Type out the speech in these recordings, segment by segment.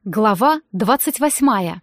Глава 28.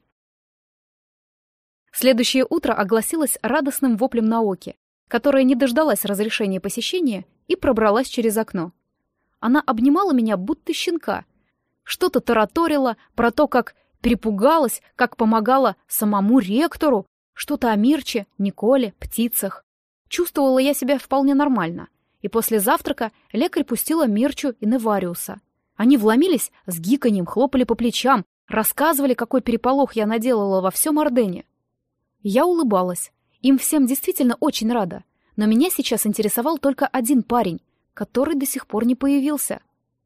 Следующее утро огласилось радостным воплем Наоки, которая не дождалась разрешения посещения и пробралась через окно. Она обнимала меня, будто щенка. Что-то тараторила про то, как перепугалась, как помогала самому ректору, что-то о Мирче, Николе, птицах. Чувствовала я себя вполне нормально, и после завтрака лекарь пустила Мирчу и Невариуса. Они вломились с гиканьем, хлопали по плечам, рассказывали, какой переполох я наделала во всем Ордене. Я улыбалась. Им всем действительно очень рада. Но меня сейчас интересовал только один парень, который до сих пор не появился.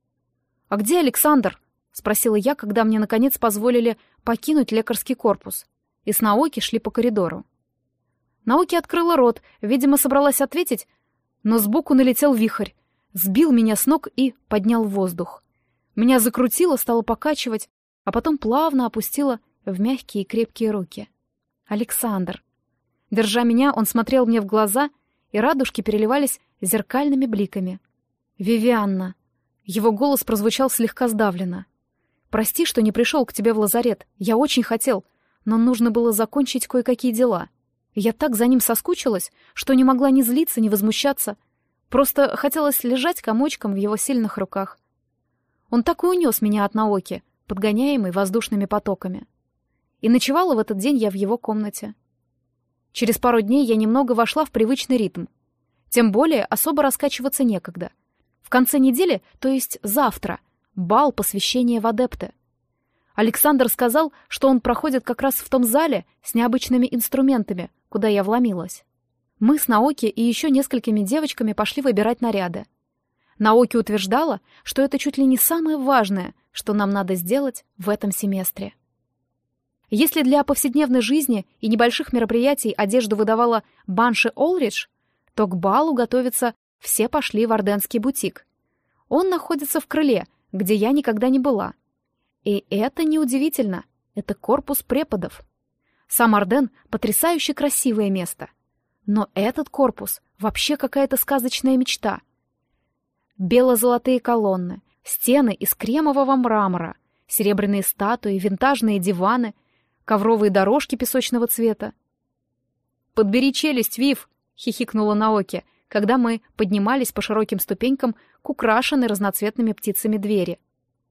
«А где Александр?» — спросила я, когда мне, наконец, позволили покинуть лекарский корпус. И с Наоки шли по коридору. Наоки открыла рот, видимо, собралась ответить, но сбоку налетел вихрь, сбил меня с ног и поднял в воздух. Меня закрутило, стало покачивать, а потом плавно опустило в мягкие и крепкие руки. Александр. Держа меня, он смотрел мне в глаза, и радужки переливались зеркальными бликами. «Вивианна». Его голос прозвучал слегка сдавленно. «Прости, что не пришел к тебе в лазарет. Я очень хотел, но нужно было закончить кое-какие дела. Я так за ним соскучилась, что не могла ни злиться, ни возмущаться. Просто хотелось лежать комочком в его сильных руках. Он так и унес меня от Наоки, подгоняемый воздушными потоками. И ночевала в этот день я в его комнате. Через пару дней я немного вошла в привычный ритм. Тем более особо раскачиваться некогда. В конце недели, то есть завтра, бал посвящения в адепты. Александр сказал, что он проходит как раз в том зале с необычными инструментами, куда я вломилась. Мы с Наоки и еще несколькими девочками пошли выбирать наряды. Наоки утверждала, что это чуть ли не самое важное, что нам надо сделать в этом семестре. Если для повседневной жизни и небольших мероприятий одежду выдавала Банши Олридж, то к балу готовиться все пошли в Орденский бутик. Он находится в крыле, где я никогда не была. И это неудивительно, это корпус преподов. Сам Орден — потрясающе красивое место. Но этот корпус — вообще какая-то сказочная мечта. Бело-золотые колонны, стены из кремового мрамора, серебряные статуи, винтажные диваны, ковровые дорожки песочного цвета. «Подбери челюсть, Вив!» — хихикнула Наоки, когда мы поднимались по широким ступенькам к украшенной разноцветными птицами двери.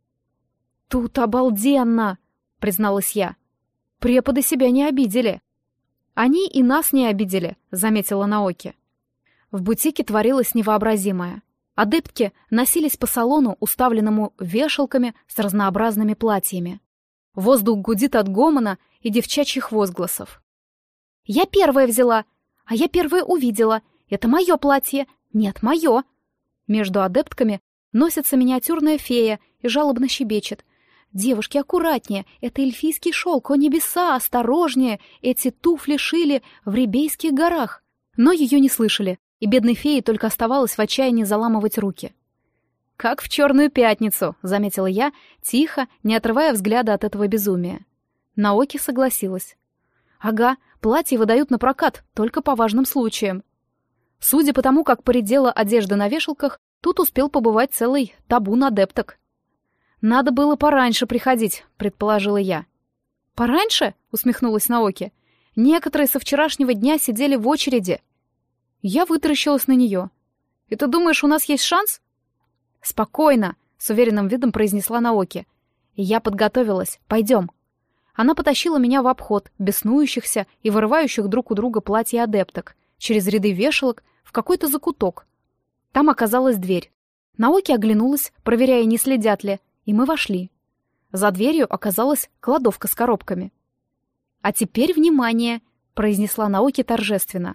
«Тут обалденно!» — призналась я. «Преподы себя не обидели». «Они и нас не обидели», — заметила Наоки. В бутике творилось невообразимое. Адептки носились по салону, уставленному вешалками с разнообразными платьями. Воздух гудит от гомона и девчачьих возгласов. «Я первая взяла, а я первая увидела. Это мое платье. Нет, мое». Между адептками носится миниатюрная фея и жалобно щебечет. «Девушки, аккуратнее, это эльфийский шелк, о небеса, осторожнее, эти туфли шили в Рибейских горах». Но ее не слышали, и бедной фее только оставалось в отчаянии заламывать руки. «Как в Черную пятницу», — заметила я, тихо, не отрывая взгляда от этого безумия. Наоки согласилась. «Ага, платье выдают на прокат, только по важным случаям». Судя по тому, как поредела одежда на вешалках, тут успел побывать целый табун адепток. «Надо было пораньше приходить», — предположила я. «Пораньше?» — усмехнулась Наоки. «Некоторые со вчерашнего дня сидели в очереди». Я вытаращилась на нее. «И ты думаешь, у нас есть шанс?» «Спокойно», — с уверенным видом произнесла Наоки. «Я подготовилась. Пойдем». Она потащила меня в обход беснующихся и вырывающих друг у друга платья адепток, через ряды вешалок, в какой-то закуток. Там оказалась дверь. Наоки оглянулась, проверяя, не следят ли, и мы вошли. За дверью оказалась кладовка с коробками. «А теперь внимание», — произнесла Наоки торжественно.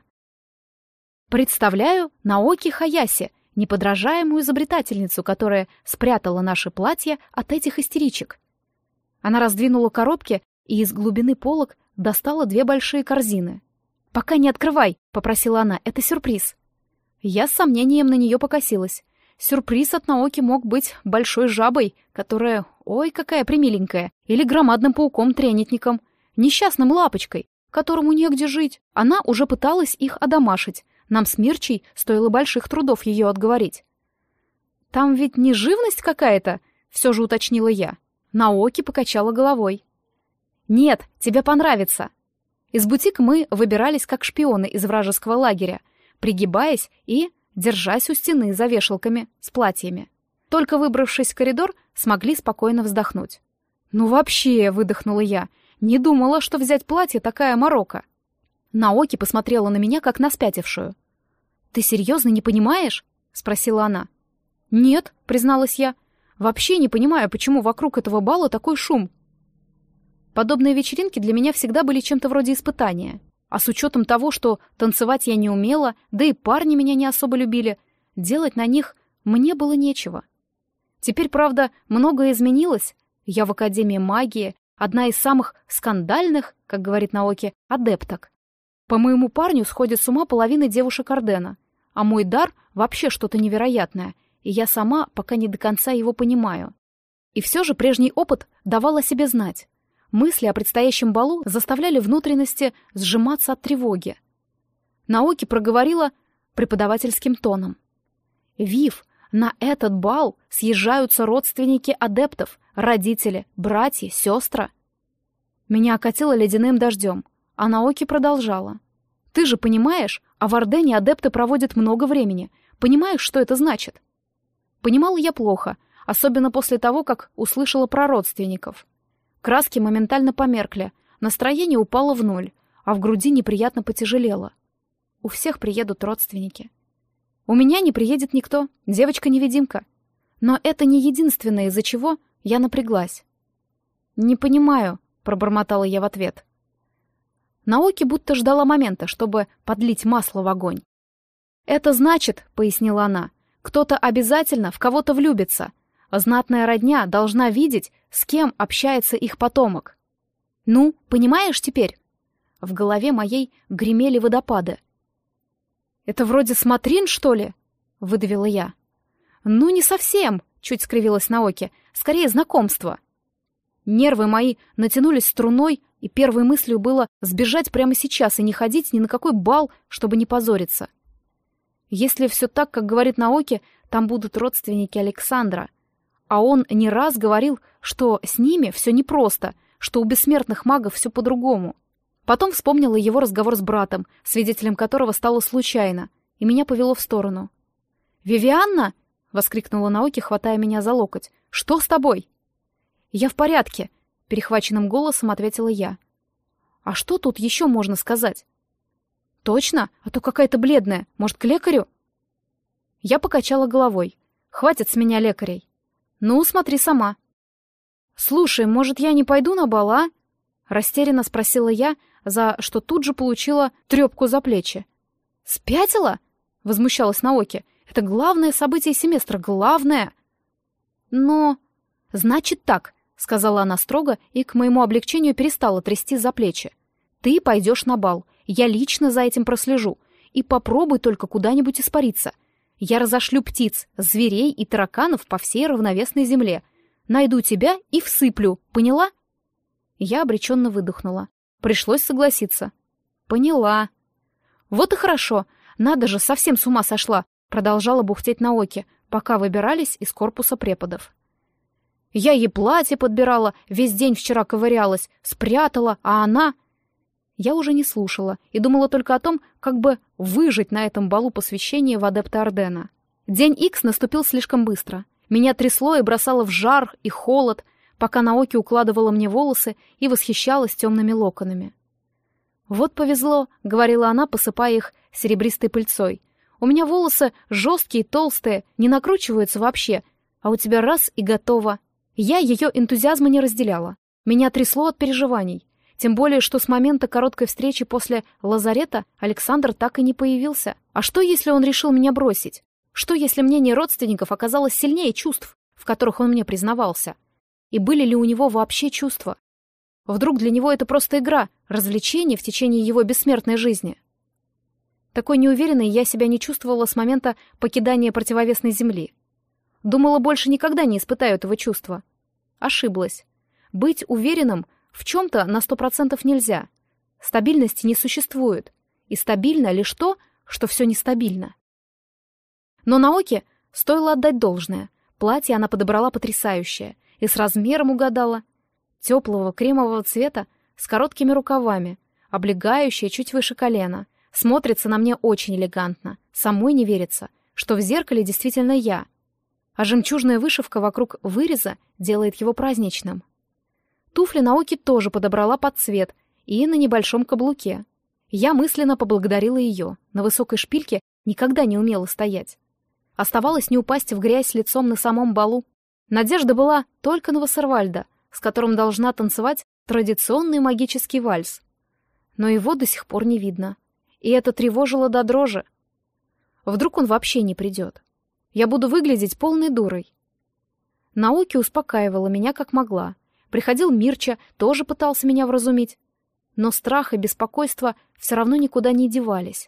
«Представляю Наоки Хаяси, неподражаемую изобретательницу, которая спрятала наши платья от этих истеричек». Она раздвинула коробки и из глубины полок достала 2 большие корзины. «Пока не открывай», — попросила она, — «это сюрприз». Я с сомнением на нее покосилась. Сюрприз от Наоки мог быть большой жабой, которая, ой, какая примиленькая, или громадным пауком-тренитником, несчастным лапочкой, которому негде жить. Она уже пыталась их одомашить. Нам с Мирчей стоило больших трудов ее отговорить. «Там ведь не живность какая-то?» — все же уточнила я. Наоки покачала головой. «Нет, тебе понравится». Из бутика мы выбирались как шпионы из вражеского лагеря, пригибаясь и держась у стены за вешалками с платьями. Только выбравшись в коридор, смогли спокойно вздохнуть. «Ну вообще», — выдохнула я, — «не думала, что взять платье такая морока». Наоки посмотрела на меня, как на спятившую. «Ты серьезно не понимаешь?» — спросила она. «Нет», — призналась я, — «вообще не понимаю, почему вокруг этого бала такой шум». Подобные вечеринки для меня всегда были чем-то вроде испытания. А с учетом того, что танцевать я не умела, да и парни меня не особо любили, делать на них мне было нечего. Теперь, правда, многое изменилось. Я в Академии магии, одна из самых скандальных, как говорит Наоки, адепток. По моему парню сходит с ума половина девушек Ордена, а мой дар вообще что-то невероятное, и я сама пока не до конца его понимаю. И все же прежний опыт давал о себе знать. Мысли о предстоящем балу заставляли внутренности сжиматься от тревоги. Наоки проговорила преподавательским тоном. «Вив, на этот бал съезжаются родственники адептов, родители, братья, сестры». Меня окатило ледяным дождем, а Наоки продолжала. «Ты же понимаешь, а в Ордене адепты проводят много времени. Понимаешь, что это значит?» Понимала я плохо, особенно после того, как услышала про родственников. Краски моментально померкли, настроение упало в ноль, а в груди неприятно потяжелело. У всех приедут родственники. У меня не приедет никто, девочка-невидимка. Но это не единственное, из-за чего я напряглась. «Не понимаю», — пробормотала я в ответ. Наоки будто ждала момента, чтобы подлить масло в огонь. «Это значит», — пояснила она, — «кто-то обязательно в кого-то влюбится. Знатная родня должна видеть, с кем общается их потомок. Ну, понимаешь теперь?» В голове моей гремели водопады. «Это вроде смотрин, что ли?» — выдавила я. «Ну, не совсем», — чуть скривилась Наоки, — «скорее знакомство». Нервы мои натянулись струной, и первой мыслью было сбежать прямо сейчас и не ходить ни на какой бал, чтобы не позориться. Если все так, как говорит Наоки, там будут родственники Александра. А он не раз говорил, что с ними все непросто, что у бессмертных магов все по-другому. Потом вспомнила его разговор с братом, свидетелем которого стало случайно, и меня повело в сторону. «Вивианна?» — воскликнула Наоки, хватая меня за локоть. «Что с тобой?» «Я в порядке», — перехваченным голосом ответила я. «А что тут еще можно сказать?» «Точно? А то какая-то бледная. Может, к лекарю?» Я покачала головой. «Хватит с меня лекарей». «Ну, смотри сама». «Слушай, может, я не пойду на бал, а?» Растерянно спросила я, за что тут же получила трёпку за плечи. «Спятила?» — возмущалась Наоки. «Это главное событие семестра, главное!» «Но...» «Значит так», — сказала она строго и к моему облегчению перестала трясти за плечи. «Ты пойдешь на бал, я лично за этим прослежу, и попробуй только куда-нибудь испариться. Я разошлю птиц, зверей и тараканов по всей равновесной земле. Найду тебя и всыплю, поняла?» Я обреченно выдохнула. Пришлось согласиться. «Поняла». «Вот и хорошо. Надо же, совсем с ума сошла», — продолжала бухтеть Наоки, пока выбирались из корпуса преподов. «Я ей платье подбирала, весь день вчера ковырялась, спрятала, а она...» Я уже не слушала и думала только о том, как бы выжить на этом балу посвящения в адепты Ордена. День Икс наступил слишком быстро. Меня трясло и бросало в жар и холод, пока Наоки укладывала мне волосы и восхищалась темными локонами. «Вот повезло», — говорила она, посыпая их серебристой пыльцой. «У меня волосы жесткие, толстые, не накручиваются вообще, а у тебя раз и готово». Я ее энтузиазма не разделяла. Меня трясло от переживаний. Тем более, что с момента короткой встречи после лазарета Александр так и не появился. А что, если он решил меня бросить? Что, если мнение родственников оказалось сильнее чувств, в которых он мне признавался? И были ли у него вообще чувства? Вдруг для него это просто игра, развлечение в течение его бессмертной жизни? Такой неуверенной я себя не чувствовала с момента покидания противовесной земли. Думала, больше никогда не испытаю этого чувства. Ошиблась. Быть уверенным в чем-то на 100% нельзя. Стабильности не существует. И стабильно лишь то, что все нестабильно. Но Наоки стоило отдать должное. Платье она подобрала потрясающее. и с размером угадала. Теплого кремового цвета, с короткими рукавами, облегающая чуть выше колена. Смотрится на мне очень элегантно. Самой не верится, что в зеркале действительно я. А жемчужная вышивка вокруг выреза делает его праздничным. Туфли Наоки тоже подобрала под цвет и на небольшом каблуке. Я мысленно поблагодарила ее. На высокой шпильке никогда не умела стоять. Оставалось не упасть в грязь лицом на самом балу. Надежда была только на Вассервальда, с которым должна танцевать традиционный магический вальс. Но его до сих пор не видно. И это тревожило до дрожи. Вдруг он вообще не придет. Я буду выглядеть полной дурой. Наоки успокаивала меня как могла. Приходил Мирча, тоже пытался меня вразумить. Но страх и беспокойство все равно никуда не девались.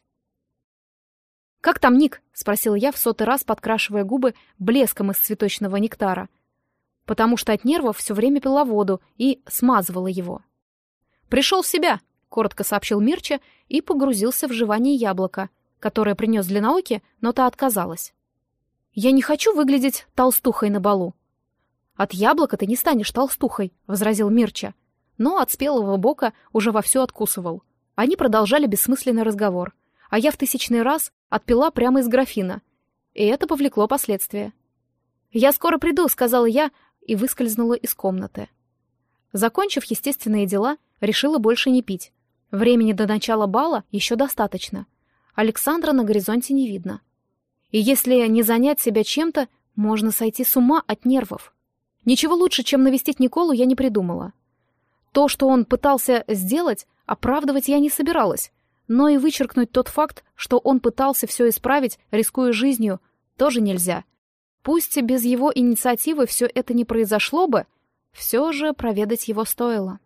«Как там Ник?» — спросил я в 100-й раз, подкрашивая губы блеском из цветочного нектара, потому что от нервов все время пила воду и смазывала его. «Пришел в себя», — коротко сообщил Мирча и погрузился в жевание яблока, которое принес для Наоки, но та отказалась. «Я не хочу выглядеть толстухой на балу». «От яблока ты не станешь толстухой», — возразил Мирча, но от спелого бока уже вовсю откусывал. Они продолжали бессмысленный разговор, а я в 1000-й раз отпила прямо из графина, и это повлекло последствия. «Я скоро приду», — сказала я, и выскользнула из комнаты. Закончив естественные дела, решила больше не пить. Времени до начала бала еще достаточно. Александра на горизонте не видно. И если не занять себя чем-то, можно сойти с ума от нервов. Ничего лучше, чем навестить Николу, я не придумала. То, что он пытался сделать, оправдывать я не собиралась, но и вычеркнуть тот факт, что он пытался все исправить, рискуя жизнью, тоже нельзя. Пусть без его инициативы все это не произошло бы, все же проведать его стоило.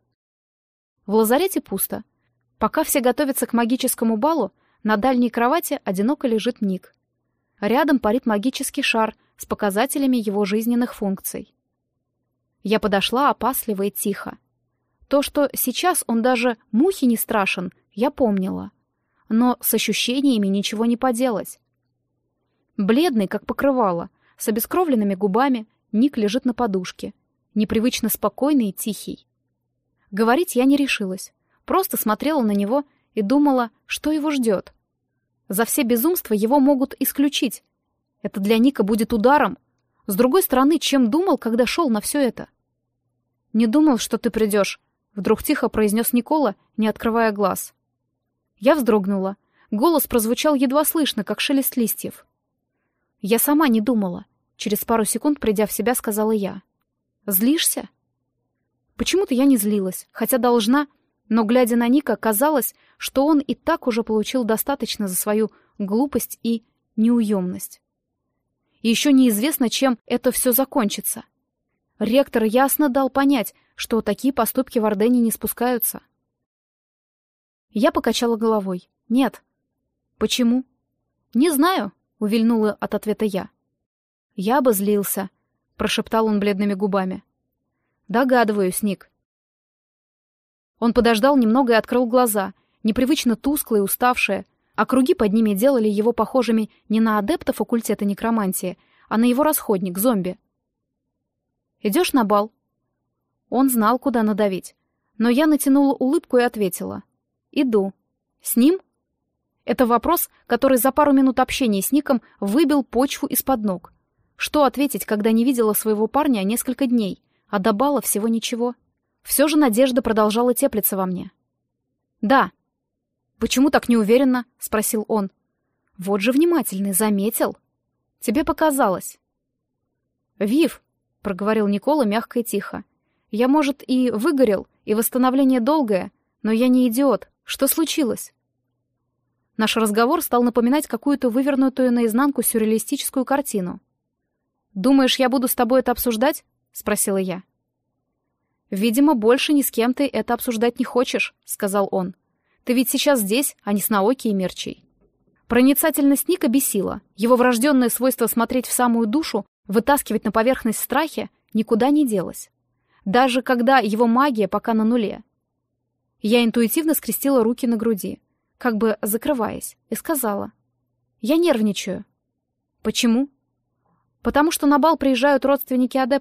В лазарете пусто. Пока все готовятся к магическому балу, на дальней кровати одиноко лежит Ник. Рядом парит магический шар с показателями его жизненных функций. Я подошла опасливо и тихо. То, что сейчас он даже мухи не страшен, я помнила. Но с ощущениями ничего не поделать. Бледный, как покрывало, с обескровленными губами, Ник лежит на подушке, непривычно спокойный и тихий. Говорить я не решилась, просто смотрела на него и думала, что его ждет. За все безумства его могут исключить. Это для Ника будет ударом. С другой стороны, чем думал, когда шел на все это? «Не думал, что ты придешь», — вдруг тихо произнес Никола, не открывая глаз. Я вздрогнула. Голос прозвучал едва слышно, как шелест листьев. «Я сама не думала», — через пару секунд, придя в себя, сказала я. «Злишься?» Почему-то я не злилась, хотя должна, но, глядя на Ника, казалось, что он и так уже получил достаточно за свою глупость и неуемность. И еще неизвестно, чем это все закончится. Ректор ясно дал понять, что такие поступки в Ордене не спускаются. Я покачала головой. «Нет». «Почему?» «Не знаю», — увильнула от ответа я. «Я бы злился», — прошептал он бледными губами. «Догадываюсь, Ник». Он подождал немного и открыл глаза, непривычно тусклые, уставшие, а круги под ними делали его похожими не на адепта факультета некромантии, а на его расходник, зомби. «Идешь на бал?» Он знал, куда надавить, но я натянула улыбку и ответила. «Иду. С ним?» Это вопрос, который за пару минут общения с Ником выбил почву из-под ног. Что ответить, когда не видела своего парня несколько дней, а до бала всего ничего? Все же надежда продолжала теплиться во мне. «Да». «Почему так неуверенно?» — спросил он. «Вот же внимательный, заметил?» «Тебе показалось». «Вив», — проговорил Никола мягко и тихо. «Я, может, и выгорел, и восстановление долгое, но я не идиот. Что случилось?» Наш разговор стал напоминать какую-то вывернутую наизнанку сюрреалистическую картину. «Думаешь, я буду с тобой это обсуждать?» — спросила я. «Видимо, больше ни с кем ты это обсуждать не хочешь», — сказал он. «Ты ведь сейчас здесь, а не с Наоки и Мирчей». Проницательность Ника бесила. Его врожденное свойство смотреть в самую душу, вытаскивать на поверхность страхи, никуда не делось. Даже когда его магия пока на нуле. Я интуитивно скрестила руки на груди, как бы закрываясь, и сказала. «Я нервничаю». «Почему?» «Потому что на бал приезжают родственники адептов.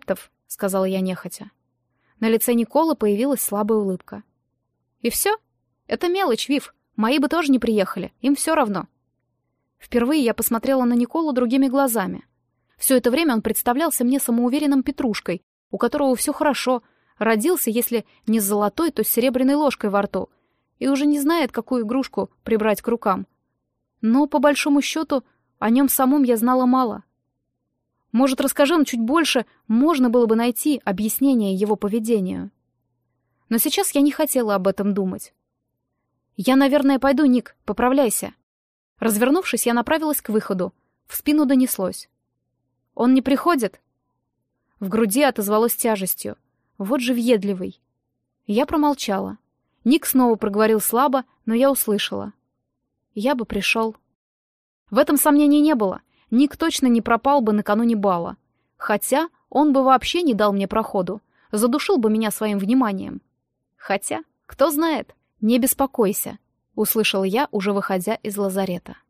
— сказала я нехотя. На лице Николы появилась слабая улыбка. «И все? Это мелочь, Вив. Мои бы тоже не приехали. Им все равно». Впервые я посмотрела на Николу другими глазами. Все это время он представлялся мне самоуверенным петрушкой, у которого все хорошо, родился, если не с золотой, то с серебряной ложкой во рту, и уже не знает, какую игрушку прибрать к рукам. Но, по большому счету, о нем самом я знала мало. Может, расскажи он чуть больше, можно было бы найти объяснение его поведению. Но сейчас я не хотела об этом думать. «Я, наверное, пойду, Ник, поправляйся». Развернувшись, я направилась к выходу. В спину донеслось: «Он не приходит?» В груди отозвалось тяжестью. Вот же въедливый. Я промолчала. Ник снова проговорил слабо, но я услышала: «Я бы пришел». В этом сомнений не было. Ник точно не пропал бы накануне бала. Хотя он бы вообще не дал мне проходу, задушил бы меня своим вниманием. Хотя, кто знает, не беспокойся, услышала я, уже выходя из лазарета.